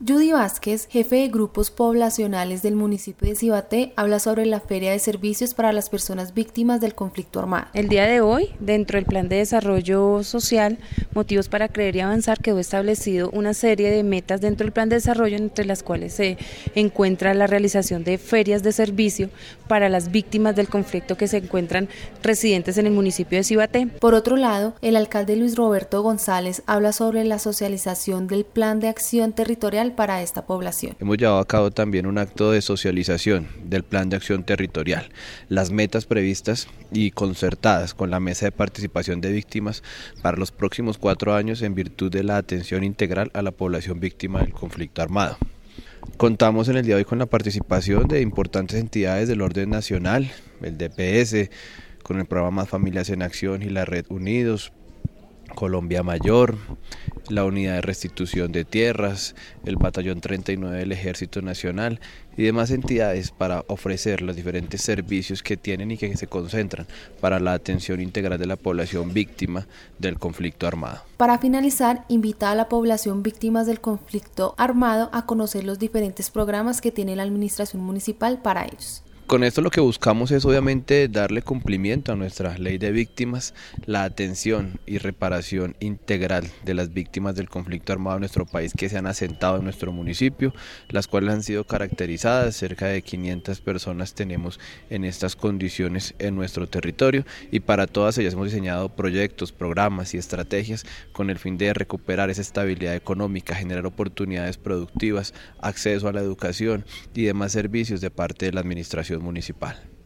Judy Vázquez, jefe de grupos poblacionales del municipio de Cibaté, habla sobre la feria de servicios para las personas víctimas del conflicto armado. El día de hoy, dentro del Plan de Desarrollo Social, Motivos para Creer y Avanzar, quedó establecido una serie de metas dentro del Plan de Desarrollo, entre las cuales se encuentra la realización de ferias de servicio para las víctimas del conflicto que se encuentran residentes en el municipio de Cibaté. Por otro lado, el alcalde Luis Roberto González habla sobre la socialización del Plan de Acción Territorial para esta población. Hemos llevado a cabo también un acto de socialización del Plan de Acción Territorial, las metas previstas y concertadas con la Mesa de Participación de Víctimas para los próximos 4 años en virtud de la atención integral a la población víctima del conflicto armado. Contamos en el día de hoy con la participación de importantes entidades del orden nacional, el DPS, con el programa Familias en Acción y la Red Unidos, Colombia Mayor, la Unidad de Restitución de Tierras, el Batallón 39 del Ejército Nacional y demás entidades para ofrecer los diferentes servicios que tienen y que se concentran para la atención integral de la población víctima del conflicto armado. Para finalizar, invita a la población víctima del conflicto armado a conocer los diferentes programas que tiene la administración municipal para ellos. Con esto lo que buscamos es obviamente darle cumplimiento a nuestra ley de víctimas, la atención y reparación integral de las víctimas del conflicto armado en nuestro país que se han asentado en nuestro municipio, las cuales han sido caracterizadas, cerca de 500 personas tenemos en estas condiciones en nuestro territorio y para todas ellas hemos diseñado proyectos, programas y estrategias con el fin de recuperar esa estabilidad económica, generar oportunidades productivas, acceso a la educación y demás servicios de parte de la administración municipal.